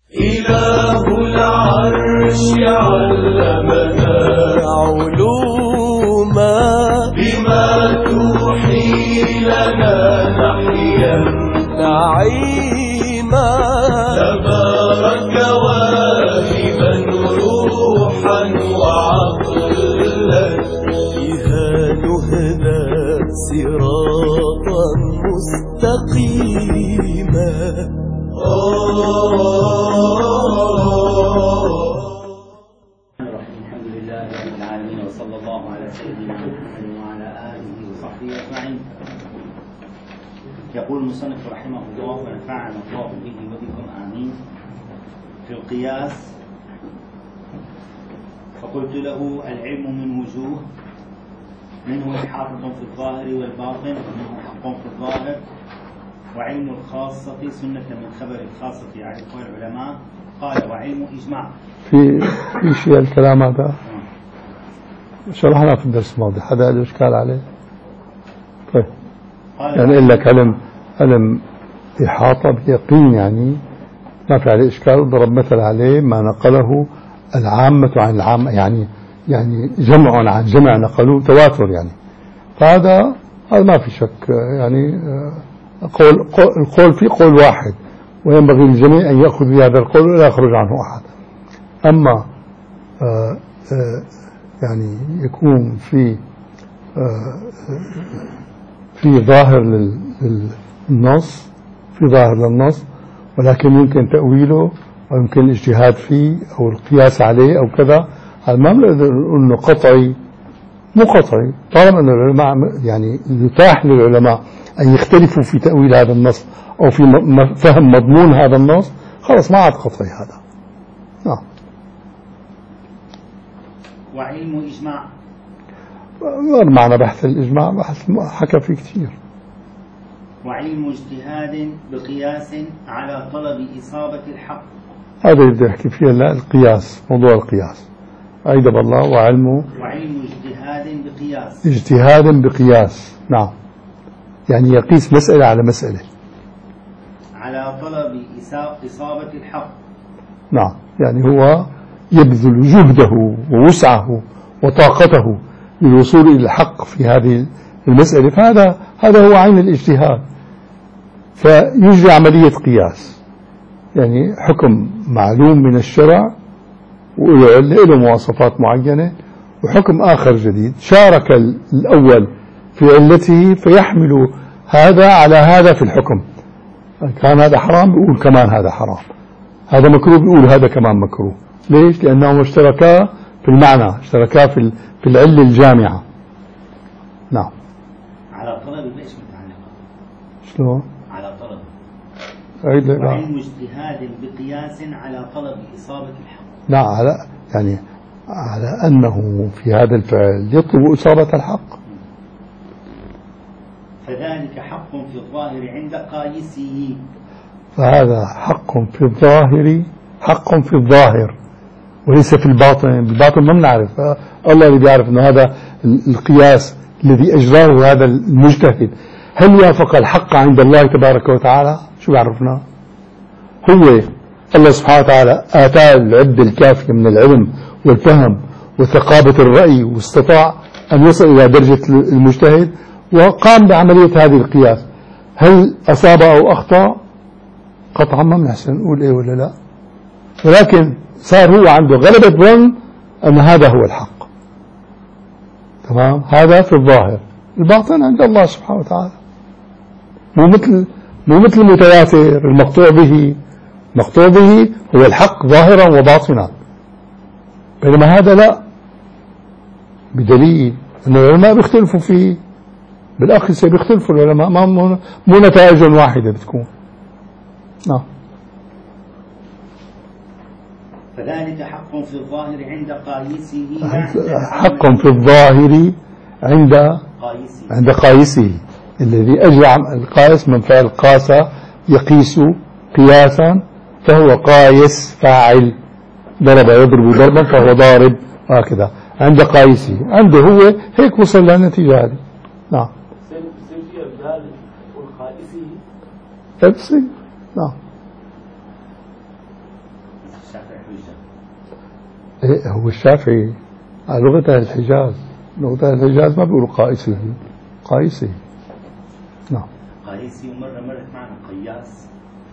إله العرش علمنا علوما بما توحي لنا نحيا نعيما تبارك واهبا روحا وعقلا بها نهدى صراطا مستقيما. الحمد لله رب العالمين وصلى الله على سيدنا محمد وعلى آله وصحبه أجمعين. يقول المصنف رحمه الله ونفعنا الله به وبكم آمين. في القياس فقلت له العلم من وجوه، منه حافظ في الظاهر والباطن ومنه حق في الظاهر، وعلم الخاصة سنة من خبر الخاصة يعرفها العلماء. قال وعلم إجماع. في شيء الكلام هذا شرحنا في الدرس الماضي، حدا له إشكال عليه؟ طيب يعني إقول لك علم إحاطة بيقين، يعني ما في عليه إشكال. وضرب مثل عليه ما نقله العامة عن العامة، يعني جمع عن جمع نقلوه تواتر، يعني فهذا ما في شك. يعني القول في قول واحد، وينبغي للجميع أن يأخذ بهذا القول ولا يخرج عنه أحد. أما يعني يكون في ظاهر للنص، في ظاهر للنص، ولكن يمكن تأويله ويمكن الاجتهاد فيه أو القياس عليه أو كذا. هذا ما بنقدر نقول إنه قطعي، مو قطعي، طالما أن العلماء يعني يتاح للعلماء أن يختلفوا في تأويل هذا النص أو في فهم مضمون هذا النص، خلاص ما عاد قطعي هذا. وعلم إجماع معنى بحث الإجماع بحث حكى فيه كثير. وعلم اجتهاد بقياس على طلب إصابة الحق، هذا اللي يحكي فيه القياس، موضوع القياس. أيدب الله. وعلم اجتهاد بقياس، نعم، يعني يقيس مسألة على مسألة على طلب إصابة الحق. نعم، يعني هو يبذل جهده ووسعه وطاقته للوصول إلى الحق في هذه المسألة، فهذا هو عين الاجتهاد. فيجري عملية قياس، يعني حكم معلوم من الشرع وله مواصفات معينة، وحكم آخر جديد شارك الأول في علته فيحمل هذا على هذا في الحكم. كان هذا حرام بيقول كمان هذا حرام، هذا مكروه بيقول هذا كمان مكروه. ليش؟ لأنهم اشتركا في المعنى، اشتركا في العلة الجامعة. نعم. على طلب ليش متعلقة؟ شلون؟ على طلب. وعلم اجتهاد بقياس على طلب إصابة الحق. نعم، على أنه في هذا الفعل يطلب إصابة الحق. فذلك حق في الظاهر عند قايسه. فهذا حق في الظاهر وليس في الباطن. الباطن ما بنعرف، الله اللي بيعرف أنه هذا القياس الذي أجراه هذا المجتهد هل وافق الحق عند الله تبارك وتعالى؟ شو بيعرفنا؟ هو الله سبحانه وتعالى آتاه العدة الكافية من العلم والفهم وثقابة الرأي، واستطاع أن يصل إلى درجة المجتهد وقام بعملية هذه القياس. هل أصاب أو أخطأ؟ قطعا ما بنحسن نقول إيه ولا لا، ولكن صار هو عنده غلبة ظن أن هذا هو الحق. تمام، هذا في الظاهر. الباطن عند الله سبحانه وتعالى، مو مثل المتواتر المقطوع به. مقطوع به هو الحق ظاهرا وباطنا، بينما هذا لا، بدليل أن العلماء بيختلفوا فيه. بالأخص بيختلفوا العلماء، مو نتائج واحدة بتكون. نعم. فذلك حق في الظاهر عند قايسه. حق في الظاهر عند قايسه الذي أجرى القايس من فعل قاس يقيس قياسا، فهو قايس فاعل، ضرب يضرب ضربا فهو ضارب، هكذا عند قايسه. عنده هو هيك وصل للنتيجة هذه. نعم. نعم. إيه هو الشافعي على لغة أهل الحجاز، لغة أهل الحجاز ما بيقولوا قائسي، قائسي. نعم. قياسي. ومرة مرت معنا قياس.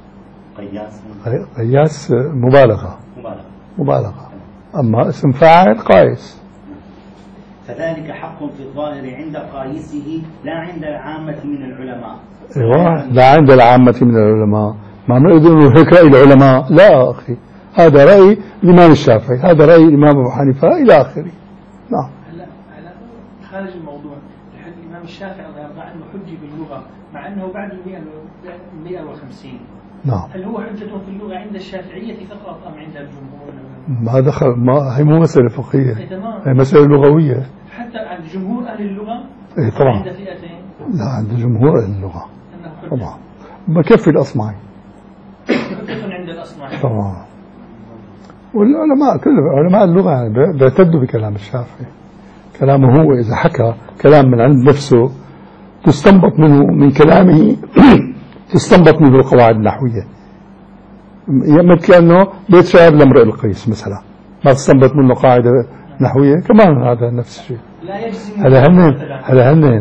قياس مبالغة. مبالغة. أما اسم فاعل قائس. فذلك حق في الظاهر عند قائسه لا عند العامة من العلماء. ايوه، لا عند العامة من العلماء. ما نقدر نقول هيك رأي العلماء، لا أخي، هذا رأي الإمام الشافعي، هذا رأي الإمام أبو حنيفة إلى آخره. نعم. هلا خارج الموضوع، الإمام الشافعي الله يرضى عنه حجي باللغة مع أنه بعد 150. نعم. هل هو حجة في اللغة عند الشافعية فقط أم عند الجمهور؟ ما دخل، ما هي مو مسألة فقهية، تمام. هي مسألة لغوية. حتى عند جمهور أهل اللغة. إيه طبعا. عند فئتين. لا، عند جمهور أهل اللغة. طبعا. بكفي الأصمعي. حجة عند الأصمعي. طبعا. والعلماء كل علماء اللغة يعني بيعتدوا بكلام الشافعي. كلامه هو إذا حكى كلام من عند نفسه تستنبط منه، من كلامه تستنبط منه القواعد النحوية. مثل كأنه بيت شعر لامرئ القيس مثلا، ما تستنبط منه قاعدة نحوية، كمان هذا نفس الشيء. لا يجزم. هذا هن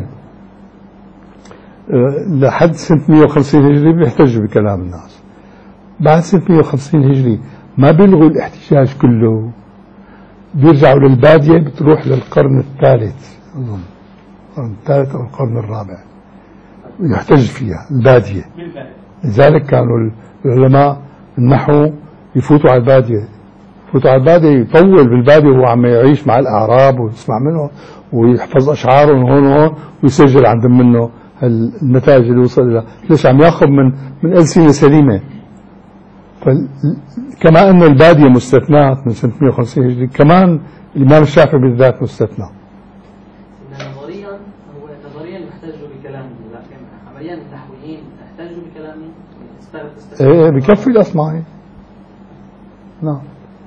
لحد سنة 150 هجري بيحتجوا بكلام الناس. بعد سنة 150 هجري ما بيلغوا الاحتجاج كله، بيرجعوا للبادية، بتروح للقرن الثالث أظن، القرن الثالث أو القرن الرابع يحتج فيها البادية. لذلك كانوا العلماء النحو يفوتوا على البادية، يطول بالبادية وهو عم يعيش مع الأعراب ويسمع منه ويحفظ أشعارهم هون وهون ويسجل عندهم منه النتائج اللي وصل لها. ليش؟ عم ياخذ من ألسنة سليمة. كما أن البادية مستثنات من سنة 150 هجري، كمان الإمام الشافعي بالذات مستثنى. نظريا يحتجوا بكلامه، لكن عمليا النحويين يحتجوا بكلامه. إيه بكفي الأصمعي. نعم.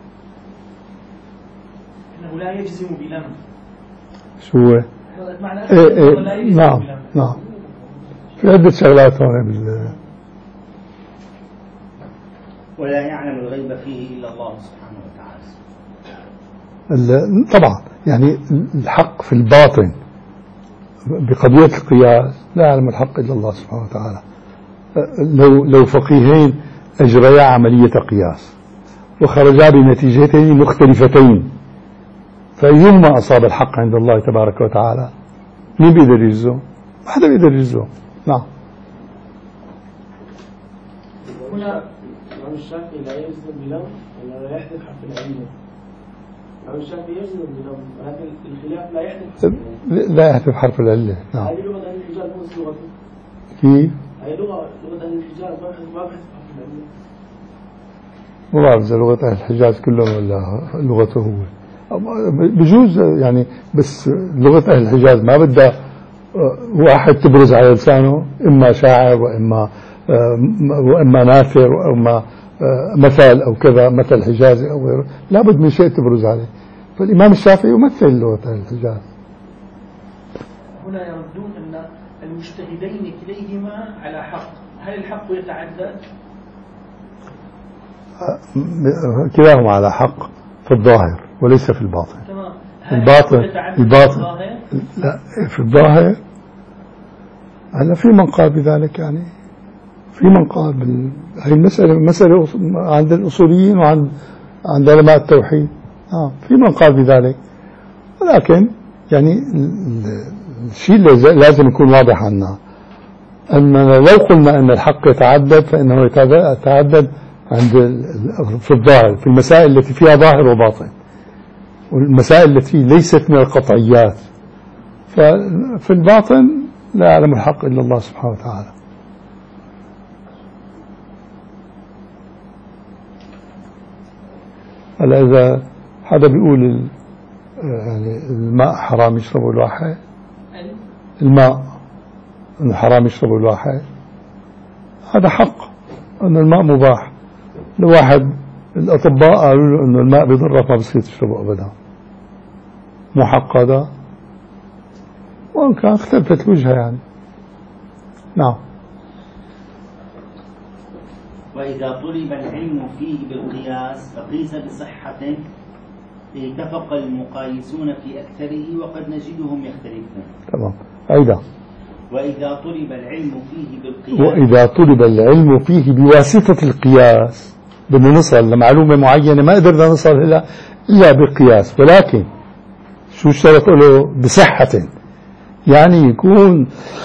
إنه لا يجزم بلم. شو هو؟ إيه نعم نعم. في عدة شغلات هون ولا يعلم الغيب فيه إلا الله سبحانه وتعالى. طبعا يعني الحق في الباطن بقضية القياس لا يعلم الحق إلا الله سبحانه وتعالى. لو فقيهين أجريا عملية قياس وخرجا بنتيجتين مختلفتين، فأيهما أصاب الحق عند الله تبارك وتعالى؟ مين بيقدر يجزم؟ ما حدا بيقدر يجزم. نعم. هنا الإمام الشافعي لا يجزم بلم ولا لا يحذف حرف العلة. الإمام الشافعي يجزم بلم، ولكن الخلاف لا يحذف حرف العلة. لا يحذف حرف العلة. نعم. هذه لغة أهل الحجاز مو لغته. كيف؟ هذه لغة أهل الحجاز ما بحث حرف العلة. ما بعرف إذا لغة أهل الحجاز كلهم ولا لغته هو. بجوز يعني، بس لغة أهل الحجاز ما بدها واحد تبرز على لسانه، إما شاعر وإما ناثر وإما مثل أو كذا، مثل حجازي أو غيره، لابد من شيء تبرز عليه. فالإمام الشافعي يمثل لغة أهل الحجاز. هنا يردون أن المجتهدين كليهما على حق، هل الحق يتعدد؟ كلاهما على حق في الظاهر وليس في الباطن. تمام. الباطن لا، في الظاهر هلا في من قال بذلك، يعني في من قال هي مسألة عند الأصوليين وعند علماء التوحيد. في من قال بذلك، ولكن يعني الشيء اللي لازم يكون واضح عنا أننا لو قلنا أن الحق يتعدد فإنه يتعدد في الظاهر، في المسائل التي فيها ظاهر وباطن، والمسائل التي ليست من القطعيات. ففي الباطن لا يعلم الحق إلا الله سبحانه وتعالى. هلا إذا حدا بيقول يعني الماء حرام يشربه الواحد، الماء إنه حرام يشربه الواحد، هذا حق أن الماء مباح. لواحد الأطباء قالوا له إنه الماء بيضرك ما بصير تشربه أبدا، مو حق هذا، وإن كان اختلفت الوجهة يعني. نعم. وإذا طلب العلم فيه بالقياس فقيس بصحة اتفق المقايسون في أكثره وقد نجدهم يختلفون. تمام. أيضا وإذا طلب العلم فيه بالقياس، وإذا طلب العلم فيه بواسطة القياس، بدنا نصل لمعلومة معينة ما قدرنا نصل إلا بالقياس، ولكن شو اشترط له؟ بصحة، يعني يكون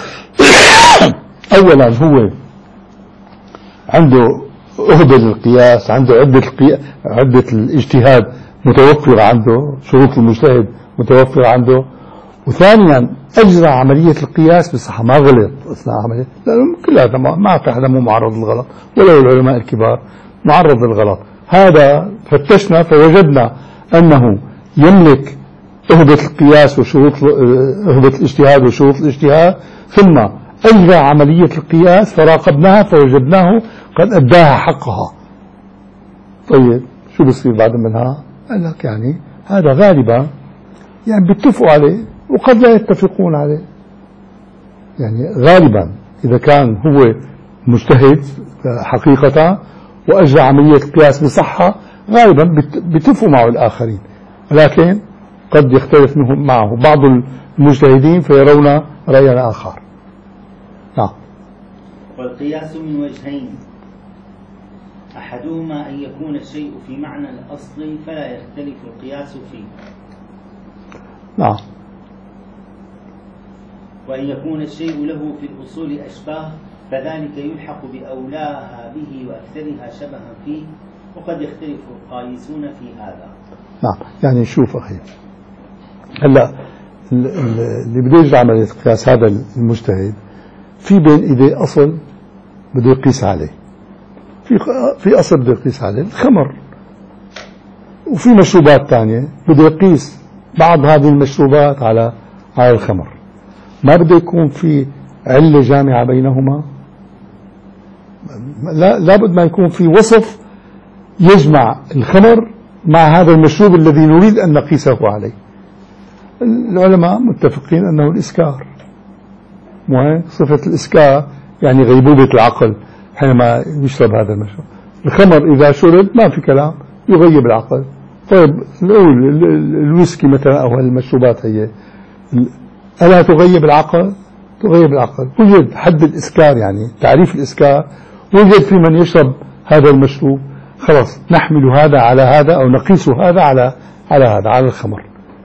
أولا هو عنده أهبة للقياس، عنده عدة الاجتهاد متوفرة عنده، شروط المجتهد متوفرة عنده، وثانيا أجرى عملية القياس بصحة، ما غلط أثناء عملية، لأنه كلها ما في حدا مو معرض للغلط، ولو العلماء الكبار معرض للغلط. هذا فتشنا فوجدنا أنه يملك أهبة القياس وشروط أهبة الاجتهاد وشروط الاجتهاد، ثم أجرى عملية القياس فراقبناها فوجدناه قد أداها حقها. طيب شو بصير بعد منها؟ قال لك يعني هذا غالبا يعني بيتفقوا عليه وقد لا يتفقون عليه، يعني غالبا إذا كان هو مجتهد حقيقة وأجرى عملية القياس بصحة غالبا بيتفقوا معه الآخرين، ولكن قد يختلف معه بعض المجتهدين فيرون رأيا آخر. نعم. والقياس من وجهين، أحدهما أن يكون الشيء في معنى الأصل فلا يختلف القياس فيه. نعم. وأن يكون الشيء له في الأصول أشباه فذلك يلحق بأولاها به وأكثرها شبها فيه، وقد يختلف القائسون في هذا. نعم. يعني شوف أخي، هلا اللي بده يجري عملية القياس هذا المجتهد في بين إيديه أصل بده يقيس عليه، في أصل بده يقيس عليه الخمر، وفي مشروبات تانية بده يقيس بعض هذه المشروبات على الخمر. ما بده يكون في علة جامعة بينهما، لا بد ما يكون في وصف يجمع الخمر مع هذا المشروب الذي نريد أن نقيسه عليه. العلماء متفقين أنه الإسكار، مو صفة الإسكار يعني غيبوبة العقل حينما يشرب هذا المشروب. الخمر إذا شرب ما في كلام يغيب العقل. طيب نقول الويسكي مثلا أو المشروبات هي ألا تغيب العقل؟ تغيب العقل. وجد حد الإسكار، يعني تعريف الإسكار، وجد في من يشرب هذا المشروب، خلاص نحمل هذا على هذا أو نقيس هذا على هذا على الخمر.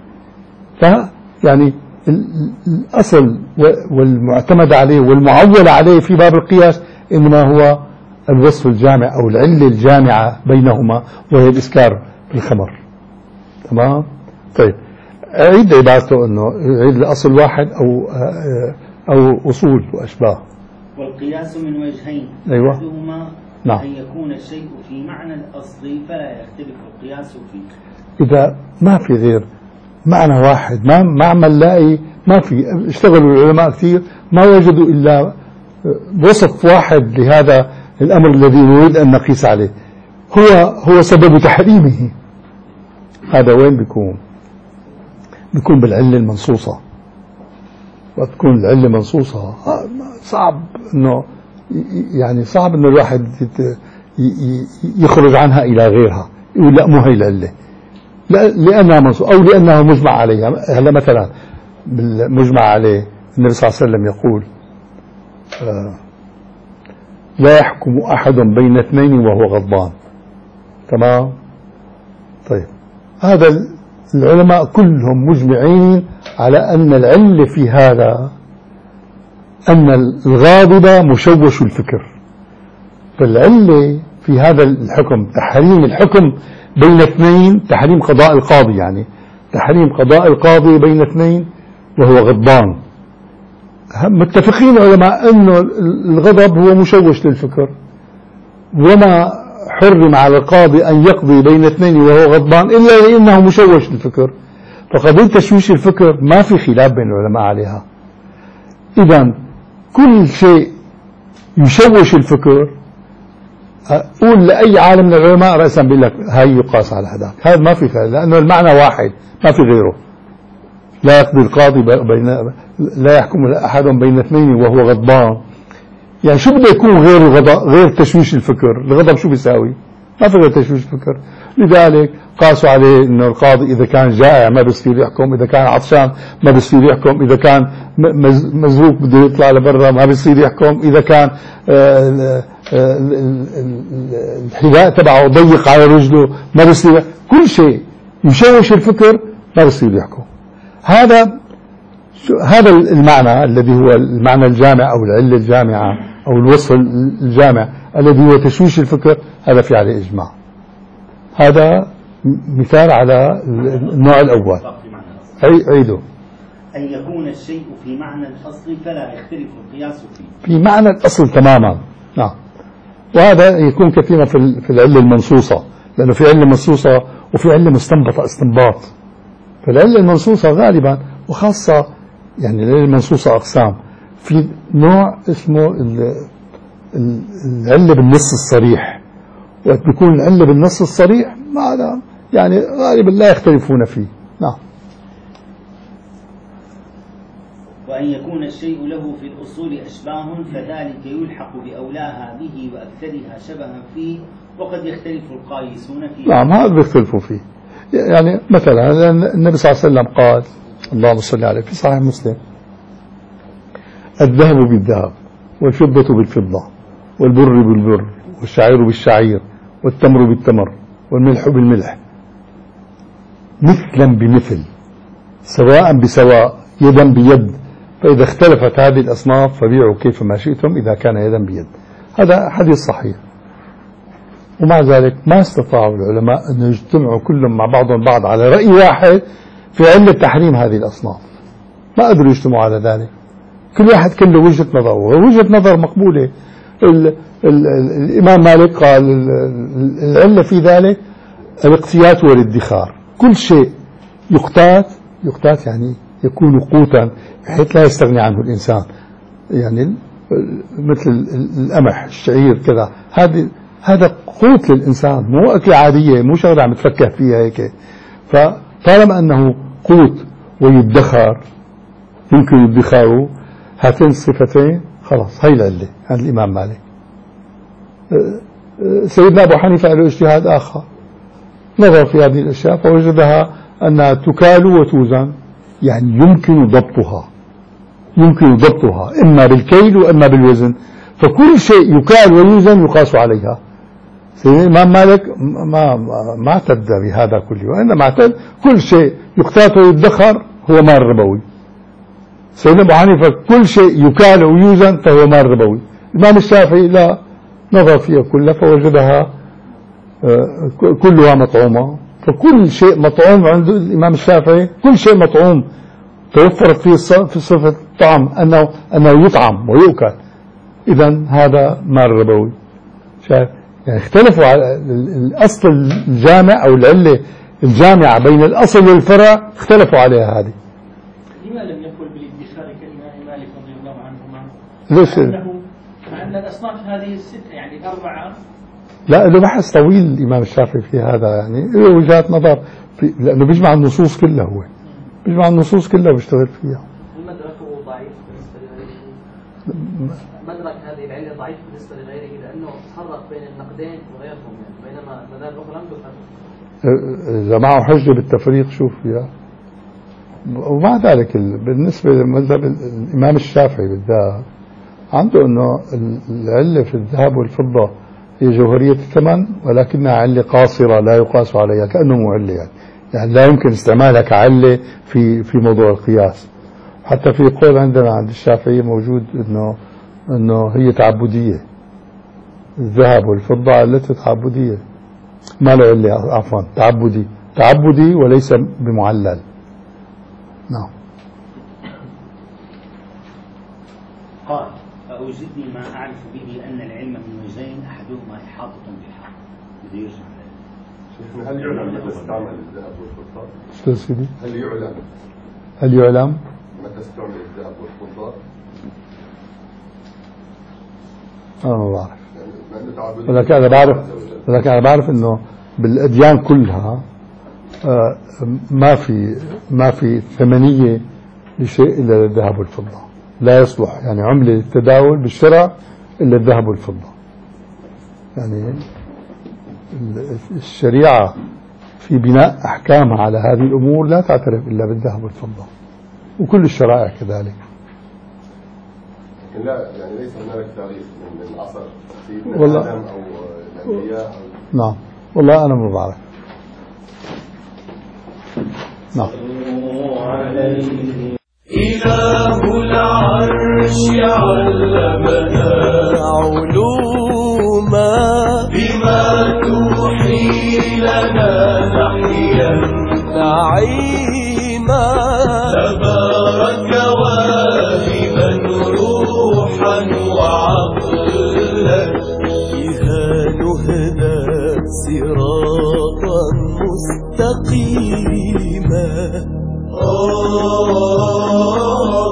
يعني الأصل والمعتمد عليه والمعول عليه في باب القياس إنما هو الوصف الجامع أو العلة الجامعة بينهما وهي الإسكار بالخمر. تمام؟ طيب عيد عبارته أنه عيد الأصل واحد أو أصول وأشباه. والقياس من وجهين، أيوة. أحدهما نعم. أن يكون الشيء في معنى الأصل فلا يختلف القياس فيه. إذا ما في غير معنى واحد، ما عم نلاقي، ما في، اشتغلوا العلماء كثير ما وجدوا إلا وصف واحد لهذا الأمر الذي نريد أن نقيس عليه، هو سبب تحريمه. هذا وين بيكون بالعلة المنصوصة. وتكون العلة منصوصة صعب إنه الواحد يخرج عنها إلى غيرها، يقول لا مو هي العلة، لأنها منصوصة أو لأنها مجمع عليها. هلا مثلا بالمجمع عليه النبي صلى الله عليه وسلم يقول لا يحكم أحد بين اثنين وهو غضبان. تمام؟ طيب هذا العلماء كلهم مجمعين على أن العلة في هذا أن الغاضب مشوش الفكر. فالعلة في هذا الحكم تحريم الحكم بين اثنين، تحريم قضاء القاضي، يعني تحريم قضاء القاضي بين اثنين وهو غضبان. متفقين العلماء أنه الغضب هو مشوش للفكر، وما حرم على القاضي أن يقضي بين اثنين وهو غضبان إلا لأنه مشوش للفكر. فقضية تشويش الفكر ما في خلاف بين العلماء عليها. إذن كل شيء يشوش الفكر قول لأي عالم من العلماء رأسا بيقول لك هاي يقاس على هذاك، هذا ما في خلاف، لأنه المعنى واحد ما في غيره. لا يقضي القاضي لا يحكم أحد بين اثنين وهو غضبان. يعني شو بده يكون غير الغضب، غير تشويش الفكر؟ الغضب شو بيساوي؟ ما فيها تشويش فكر. لذلك قاسوا عليه انه القاضي اذا كان جائع ما بيصير يحكم، اذا كان عطشان ما بيصير يحكم، اذا كان مزروق بده يطلع لبرا ما بيصير يحكم، اذا كان الحذاء تبعه ضيق على رجله ما بيصير، كل شيء يشوش الفكر ما بيصير يحكم. هذا المعنى الذي هو المعنى الجامع او العلة الجامعة او الوصف الجامع الذي هو تشويش الفكر، هذا في عليه اجماع. هذا مثال على النوع الأول. عيده. أن يكون الشيء في معنى الأصل فلا يختلف القياس فيه. في معنى الأصل تماما. نعم. وهذا يكون كثيرا في العلة المنصوصة، لأنه في علة منصوصة وفي علة مستنبطة استنباط. فالعلة المنصوصة غالبا وخاصة يعني العلة المنصوصة أقسام. في نوع اسمه العلة بالنص الصريح، وقت بيكون العلة بالنص الصريح هذا يعني غالبا لا يختلفون فيه. نعم. وأن يكون الشيء له في الأصول أشباه فذلك يلحق بأولاها به وأكثرها شبها فيه، وقد يختلف القائسون فيه. نعم هذا بيختلفوا فيه. يعني مثلا النبي صلى الله عليه وسلم قال، اللهم صل عليه، في صحيح مسلم: الذهب بالذهب والفضة بالفضة والبر بالبر والشعير بالشعير والتمر بالتمر والملح بالملح مثلا بمثل سواء بسواء يدا بيد، فإذا اختلفت هذه الأصناف فبيعوا كيفما شئتم إذا كان يدا بيد. هذا حديث صحيح. ومع ذلك ما استطاعوا العلماء أن يجتمعوا كلهم مع بعضهم بعض على رأي واحد في علة تحريم هذه الأصناف. ما قدروا يجتمعوا على ذلك. كل واحد كان له وجهة نظر، ووجهة نظر مقبولة. الإمام مالك قال العلة في ذلك الاقتيات والادخار. كل شيء يقتات يعني يكون قوتا بحيث لا يستغني عنه الإنسان، يعني مثل القمح الشعير كذا، هذا قوت للإنسان، مو أكل عادية، مو شغلة عم تفكه فيها هيك. فطالما أنه قوت ويدخر يمكن يدخاره، هاتين الصفتين خلاص هي العلة عند الإمام مالك. سيدنا أبو حنيفة له اجتهاد آخر، نظر في هذه الأشياء فوجدها أنها تكال وتوزن، يعني يمكن ضبطها إما بالكيل وإما بالوزن، فكل شيء يكال ويوزن يقاس عليها. سيدنا الإمام مالك ما اعتد بهذا كله، وإنما اعتد كل شيء يقتات ويدخر هو مال ربوي. سيدنا أبو حنيفة كل شيء يكال ويوزن فهو مال ربوي. الإمام الشافعي لا، نظر فيها كلها فوجدها كلها مطعومة. فكل شيء مطعوم عند الإمام الشافعي، كل شيء مطعوم توفرت فيه في صفة الطعام أنه يطعم ويؤكل، إذن هذا مال ربوي. شايف يعني اختلفوا على الأصل الجامع أو العلة الجامعة بين الأصل والفرع، اختلفوا عليها هذه. لما لم يقل بالادخار كالإمام مالك رضي الله عنهما؟ ليش؟ مع أن الأصناف هذه الستة يعني الأربعة. لا، له بحث طويل الإمام الشافعي في هذا، يعني له وجهات نظر لأنه بيجمع النصوص كلها، هو بيجمع النصوص كلها وبيشتغل فيها. المدرك ضعيف بالنسبة لغيره. مدرك هذه العلة ضعيف بالنسبة لغيره لأنه فرق بين النقدين وغيرهم، يعني بينما المذاهب الأخرى لم تفرق. إذا معه حجة بالتفريق شوف فيها. ومع ذلك بالنسبة لمذهب الإمام الشافعي بالذات عنده أنه العلة في الذهب والفضة هي جوهرية الثمن، ولكنها علة قاصرة لا يقاس عليها، كأنه مو علة يعني لا يمكن استعمالها كعلة في موضوع القياس. حتى في قول عندنا عند الشافعية موجود أنه هي تعبدية، الذهب والفضة علته تعبدية، ما له علة، عفوا تعبدي وليس بمعلل. نعم. قال: فأوجدني ما أعرف به أن العلم من وجهين أحدهما إحاطة بالحق. إذا يرجع هل يعلم متى استعمل الذهب والفضة؟ شو سيدي؟ هل يعلم متى استعمل الذهب والفضة؟ أنا ما بعرف، ولكن أنا بعرف إنه بالأديان كلها ما في ثمنية لشيء إلا الذهب والفضة، لا يصلح يعني عملة للتداول بالشرع إلا الذهب والفضة. يعني الشريعة في بناء أحكامها على هذه الأمور لا تعترف إلا بالذهب والفضة، وكل الشرائع كذلك. لكن لا يعني ليس هناك تاريخ من عصر سيدنا والله آدم أو الأنبياء نعم، والله أنا ما بعرف. نعم. إله العرش علمنا علوما بما توحي لنا نحيا نعيما، تبارك واهبا روحا وعقلا بها نهدى صراطا مستقيما.